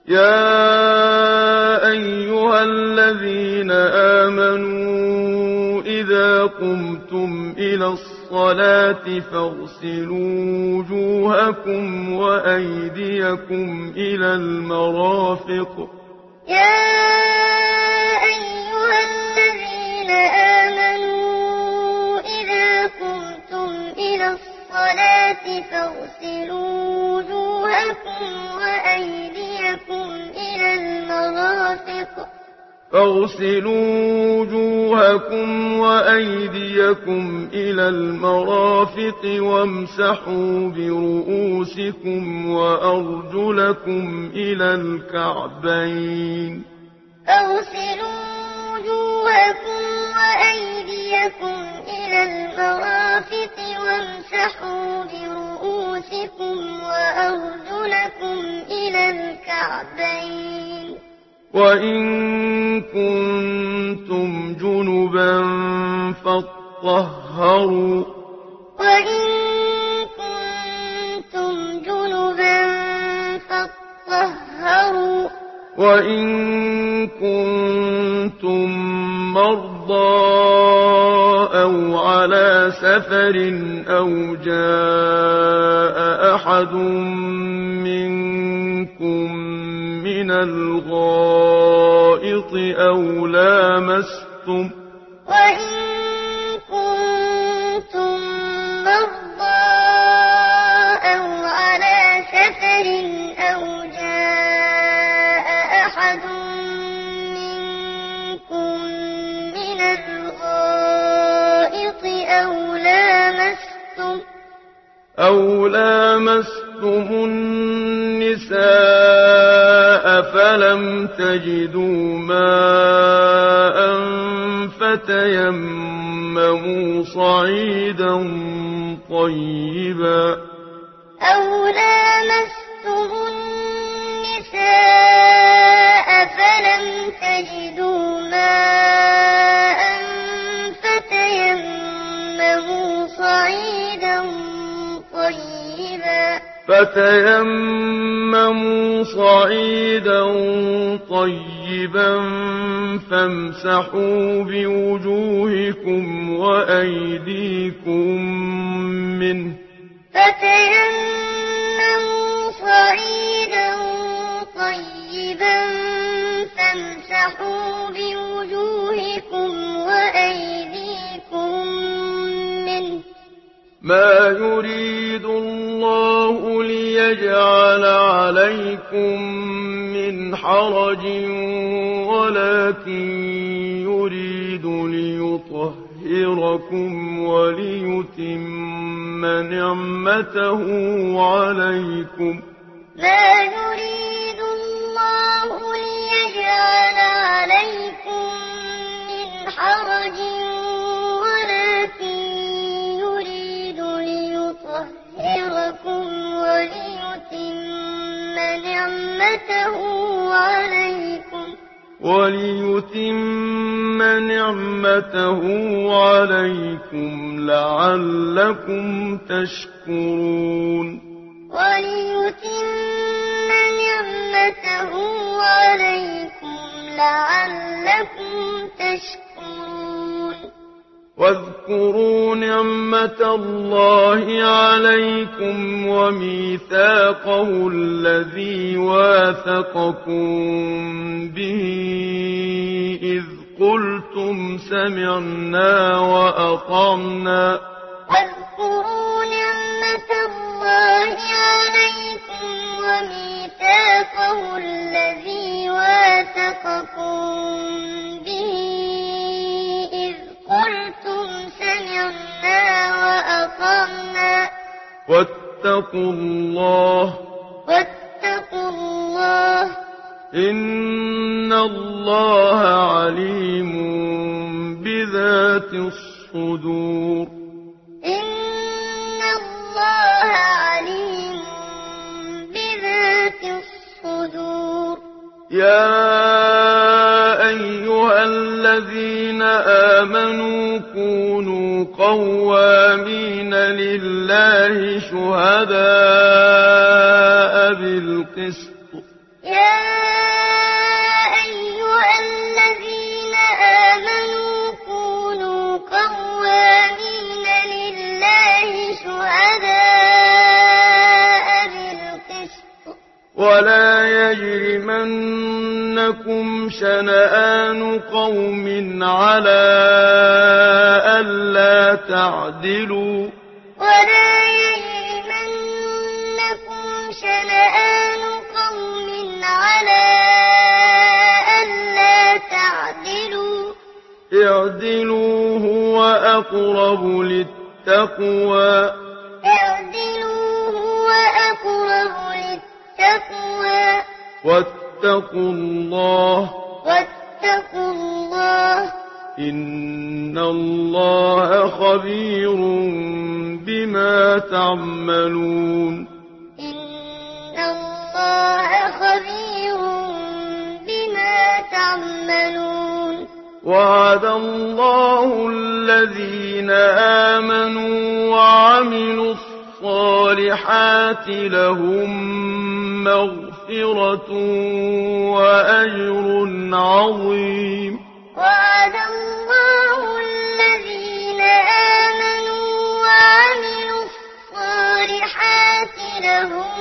يا أيها الذين آمنوا إذا قمتم إلى الصلاة فاغسلوا وجوهكم وأيديكم إلى المرافق يا أيها الذين آمنوا إذا قمتم إلى الصلاة فاغسلوا وجوهكم وأيديكم إلى المرافق وامسحوا برؤوسكم وأرجلكم إلى الكعبين فاغسلوا وجوهكم وأيديكم إلى المرافق وامسحوا برؤوسكم وأرجلكم إلى الكعبين وإن كنتم جنبا فاطهروا وإن كنتم مرضى أو على سفر أو جاء أحد منكم من الغائط أو لامستم النساء فلم تجدوا ماء فتيمموا صعيدا طيبا فامسحوا بوجوهكم وأيديكم منه ما يريد الله ليجعل عليكم من حرج ولكن يريد ليطهركم وليتم نعمته عليكم وليتم نعمته عليكم لعلكم تشكرون واذكروا نعمة الله عليكم وميثاقه الذي واثقكم به إذ قلتم سمعنا وأطعنا واتقوا الله إن الله عليم بذات الصدور يا أيها الذين آمنوا كونوا قوامين لله شهداء بالقسط يا يجرمنكم شنآن قوم على ألا تعدلوا ولا يجرمنكم شنآن قوم على ألا تعدلوا اعدلوا هو أقرب للتقوى اعدلوا هو أقرب للتقوى واتقوا الله إن الله خبير بما تعملون إن الله خبير بما تعملون وعد الله الذين آمنوا وعملوا الصالحات لهم مغفرة وأجر عظيم وعد الله الذين آمنوا وعملوا الصالحات لهم